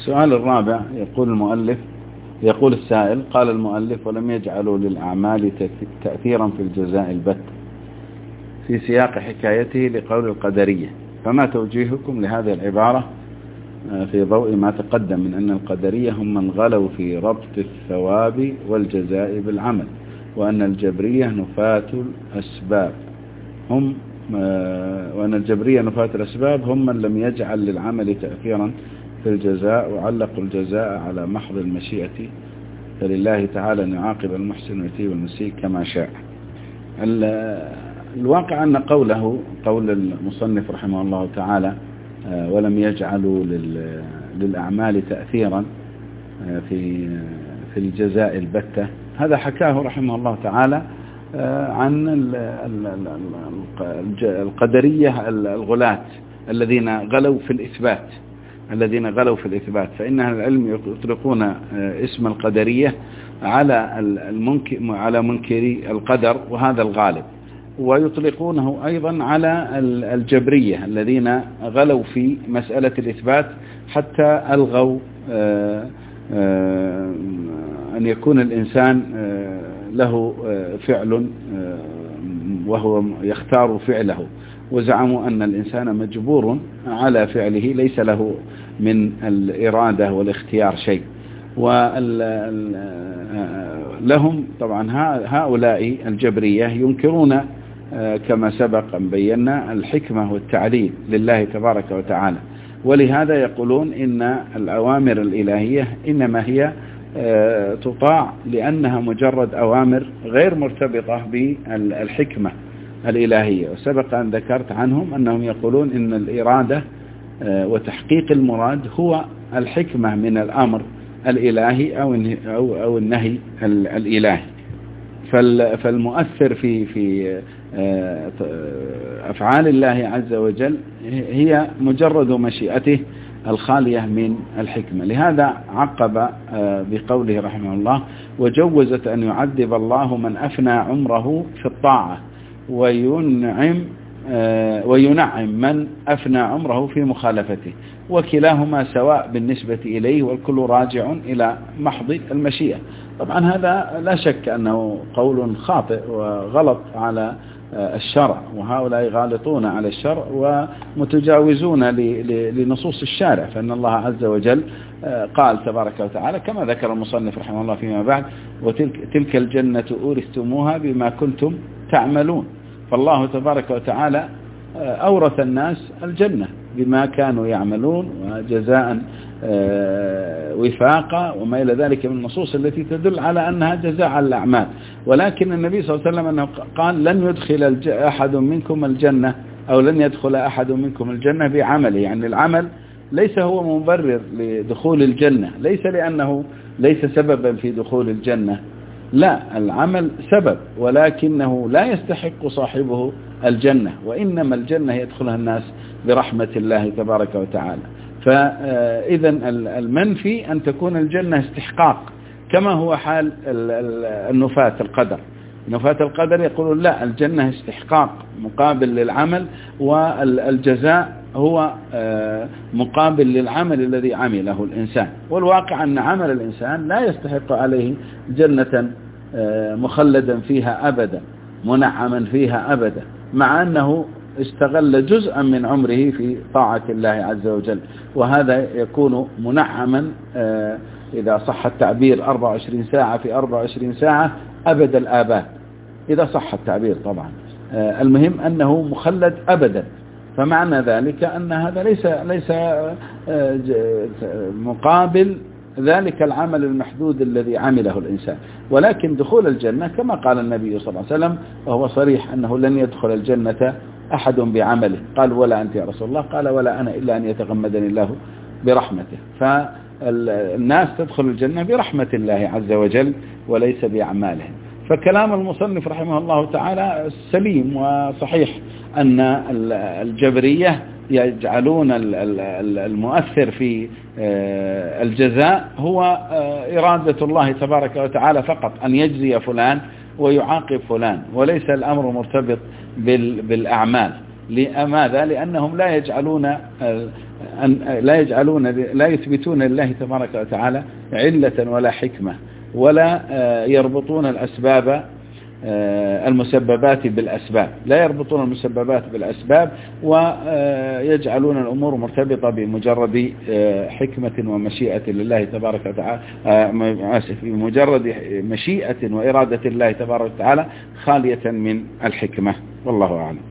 السؤال الرابع يقول السائل: قال المؤلف: ولم يجعلوا للأعمال تأثيرا في الجزاء البت، في سياق حكايته لقول القدرية، فما توجيهكم لهذه العبارة في ضوء ما تقدم من أن القدرية هم من غلوا في ربط الثواب والجزاء بالعمل، وأن الجبرية نفاة الأسباب هم من لم يجعل للعمل تأثيرا في الجزاء، وعلقوا الجزاء على محض المشيئة، فلله تعالى أن يعاقب المحسن ويثيب المسيء كما شاء. الواقع أن قول المصنف رحمه الله تعالى ولم يجعلوا للأعمال تأثيرا في الجزاء البتة، هذا حكاه رحمه الله تعالى عن القدرية الغلاة الذين غلوا في الإثبات، فإن أهل العلم يطلقون اسم القدرية على منكري القدر، وهذا الغالب، ويطلقونه أيضا على الجبرية الذين غلوا في مسألة الإثبات حتى ألغوا أن يكون الإنسان له فعل وهو يختار فعله، وزعموا أن الإنسان مجبور على فعله، ليس له من الإرادة والاختيار شيء. ولهم طبعا هؤلاء الجبرية ينكرون كما سبق أن بينا الحكمة والتعليل لله تبارك وتعالى، ولهذا يقولون إن الأوامر الإلهية إنما هي تطاع لأنها مجرد أوامر غير مرتبطة بالحكمة الإلهية. وسبق أن ذكرت عنهم أنهم يقولون إن الإرادة وتحقيق المراد هو الحكمة من الأمر الإلهي أو النهي الإلهي. فالمؤثر في أفعال الله عز وجل هي مجرد مشيئته الخالية من الحكمة. لهذا عقب بقوله رحمه الله: وجوزت أن يعذب الله من أفنى عمره في الطاعة، وينعم من أفنى عمره في مخالفته، وكلاهما سواء بالنسبة إليه، والكل راجع إلى محض المشيئة. طبعا هذا لا شك أنه قول خاطئ وغلط على الشرع، وهؤلاء غالطون على الشرع ومتجاوزون لنصوص الشارع، فإن الله عز وجل قال تبارك وتعالى كما ذكر المصنف رحمه الله فيما بعد: وتلك الجنة أورثتموها بما كنتم تعملون. فالله تبارك وتعالى أورث الناس الجنة بما كانوا يعملون، وجزاء وفاقا وما إلى ذلك من النصوص التي تدل على أنها جزاء على الأعمال. ولكن النبي صلى الله عليه وسلم أنه قال: لن يدخل أحد منكم الجنة، أو لن يدخل أحد منكم الجنة بعمله، يعني العمل ليس هو مبرر لدخول الجنة، ليس لأنه ليس سببا في دخول الجنة، لا، العمل سبب، ولكنه لا يستحق صاحبه الجنة، وإنما الجنة يدخلها الناس برحمة الله تبارك وتعالى. فإذا المنفي أن تكون الجنة استحقاق، كما هو حال النفاة القدر. نفاة القدر يقولون لا، الجنة استحقاق مقابل للعمل، والجزاء هو مقابل للعمل الذي عمله الإنسان. والواقع أن عمل الإنسان لا يستحق عليه جنة مخلدا فيها أبدا، منعما فيها أبدا، مع أنه استغل جزءا من عمره في طاعة الله عز وجل، وهذا يكون منعما إذا صح التعبير 24 ساعة في 24 ساعة أبد الآباد، إذا صح التعبير طبعا. المهم أنه مخلد أبدا، فمعنى ذلك أن هذا ليس مقابل ذلك العمل المحدود الذي عمله الإنسان. ولكن دخول الجنة كما قال النبي صلى الله عليه وسلم، وهو صريح أنه لن يدخل الجنة أحد بعمله. قال: ولا أنت يا رسول الله؟ قال: ولا أنا إلا أن يتغمدني الله برحمته. فالناس تدخل الجنة برحمة الله عز وجل وليس بأعمالهم. فكلام المصنف رحمه الله تعالى سليم وصحيح، أن الجبرية يجعلون المؤثر في الجزاء هو إرادة الله تبارك وتعالى فقط أن يجزي فلان ويعاقب فلان، وليس الأمر مرتبط بالأعمال. لماذا؟ لأنهم لا يجعلون أن لا يثبتون لله تبارك وتعالى علة ولا حكمة، ولا يربطون الأسباب المسببات بالأسباب، لا يربطون المسببات بالأسباب، ويجعلون الأمور مرتبطة بمجرد حكمة ومشيئة لله تبارك وتعالى، بمجرد مشيئة وإرادة الله تبارك وتعالى خالية من الحكمة. والله أعلم.